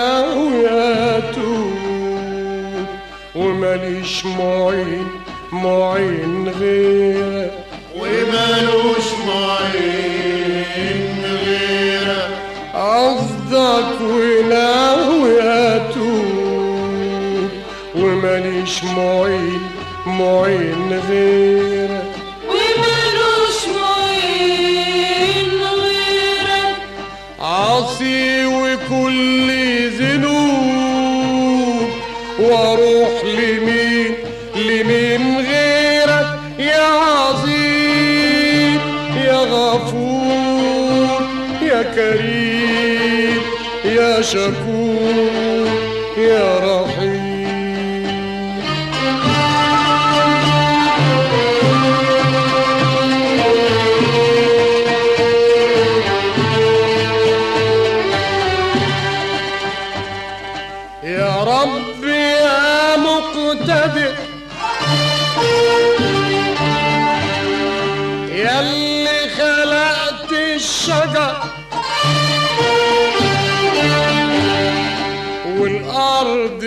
وناوياتوب وماليش معين غيرك ومالوش معين غيرك قصدك وناوياتوب وماليش معين غيرك ومالوش معين غيرك عاصي وكل ذنوب واروح لمين غيرك يا عظيم يا غفور يا كريم يا شكور يا رحيم يا رب يا مقتدر ياللي خلقت الشجر والأرض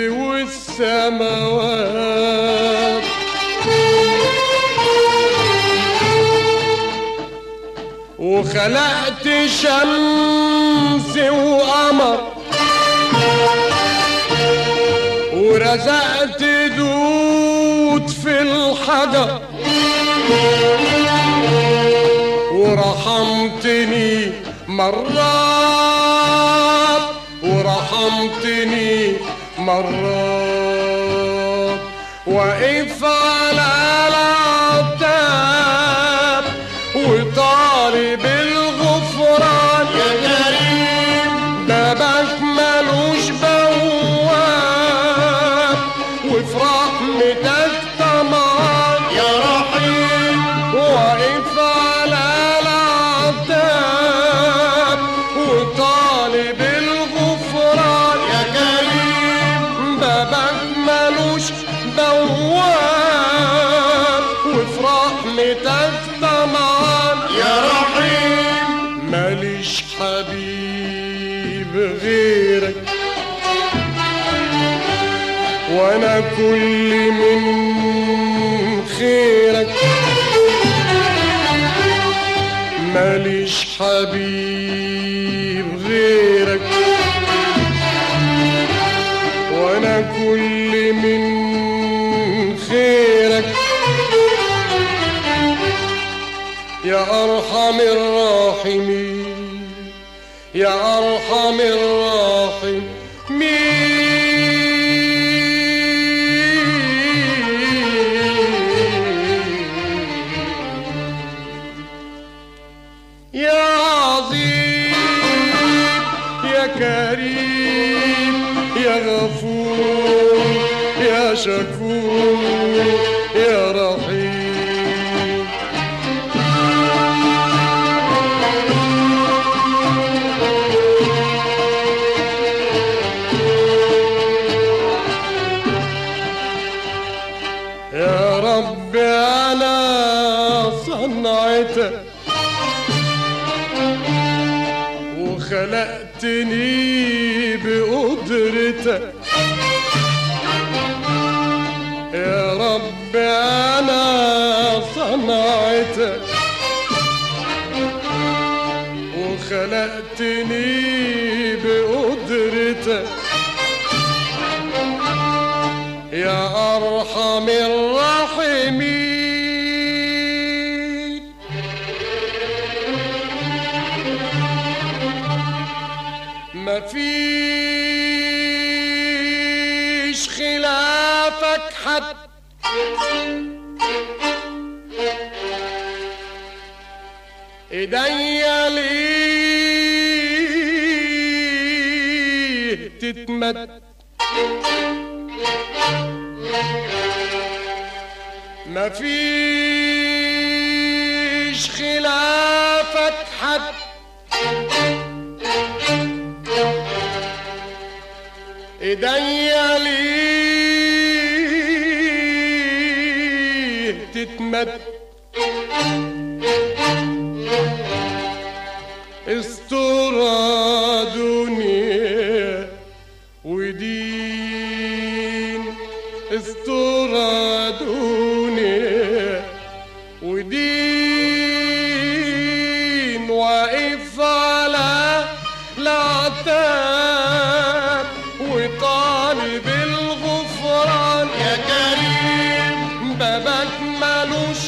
والسماوات وخلقت شمس وقمر ورزقت دود في الحجر ورحمتني مرات واقف على العتاب وطالب الغفران يا كريم بابك ملوش بواب وفي رحمتك طمعان يا رحيم واقف على العتاب وطالب الغفران يا كريم بابك ملوش بواب وفي رحمتك طمعان يا رحيم ماليش حبيب غيرك وانا كل من خيرك ماليش حبيب غيرك وانا كل من خيرك يا ارحم الراحمين يا ارحم الراحمين يا عظيم يا كريم يا غفور يا شكور يا رحيم يا رب أنا صنعتك وخلقتني بقدرتك يا رب أنا صنعتك وخلقتني بقدرتك يا أرحم الراحمين مفيش خلافك حد ايديا ليه تتمد مفيش خلافك حد ايديا ليه تتمد استرى دنيا ودين استورة دنيا ودين واقف على العتاب وطالب الغفران يا كريم بابك مالوش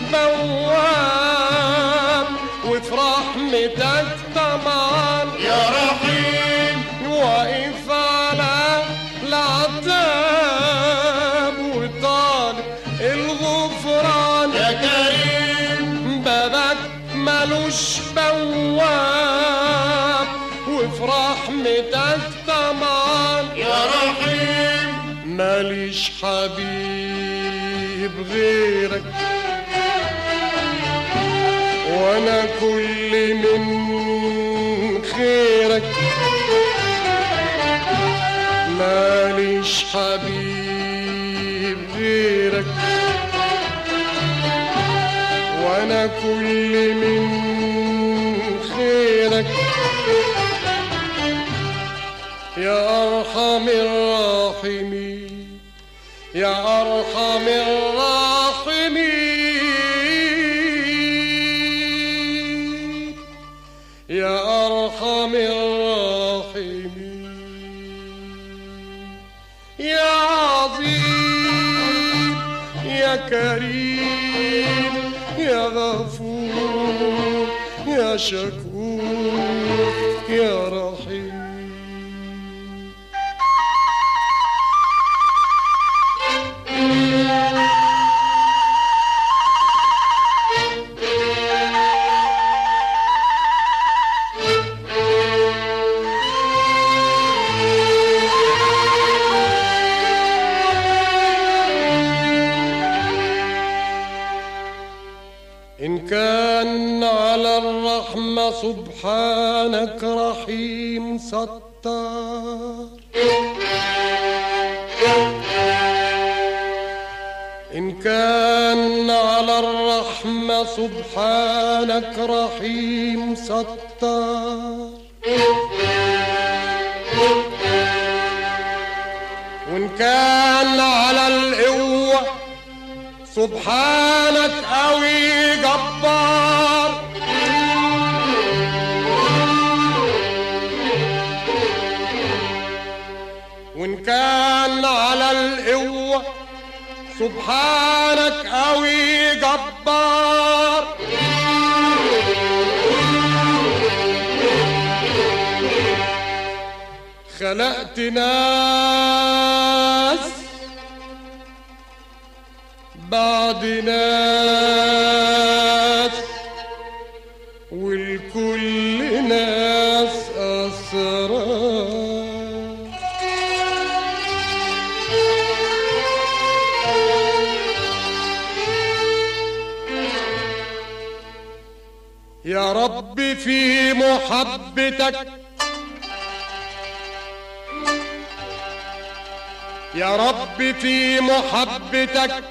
بواب وفي رحمتك طمعان يا رحيم واقف على العتاب وطالب الغفران يا كريم بابك مالوش بواب وفي رحمتك طمعان يا رحيم ماليش حبيب غيرك وانا كل من خيرك ماليش حبيب غيرك وانا كل من خيرك يا ارحم الراحمين يا ارحم الراحمين يا ارحم الراحمين يا عظيم يا كريم يا غفور يا شكور يا رحيم إن كان على الرحمة سبحانك رحيم ستار إن كان على الرحمة سبحانك رحيم ستار وإن كان على القوة سبحانك قوي جبار وإن كان على القوة سبحانك قوي جبار خلقت ناس بعد ناس والكل ناس أسرار يا رب في محبتك يا رب في محبتك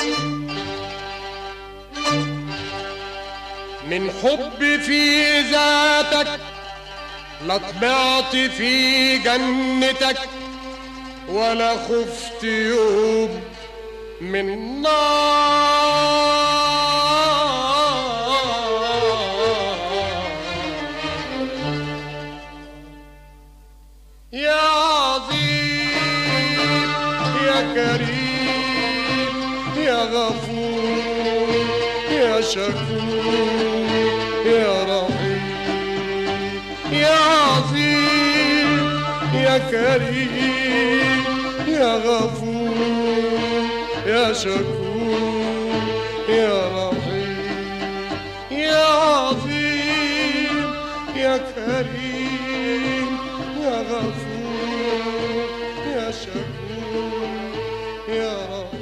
من حب في ذاتك لا طمعت في جنتك ولا خفت يوم من نار يا عظيم يا كريم يا غفور يا شكور يا رحيم يا عظيم يا كريم يا غفور يا شكور يا رحيم يا عظيم يا كريم يا غفور يا شكور يا رحيم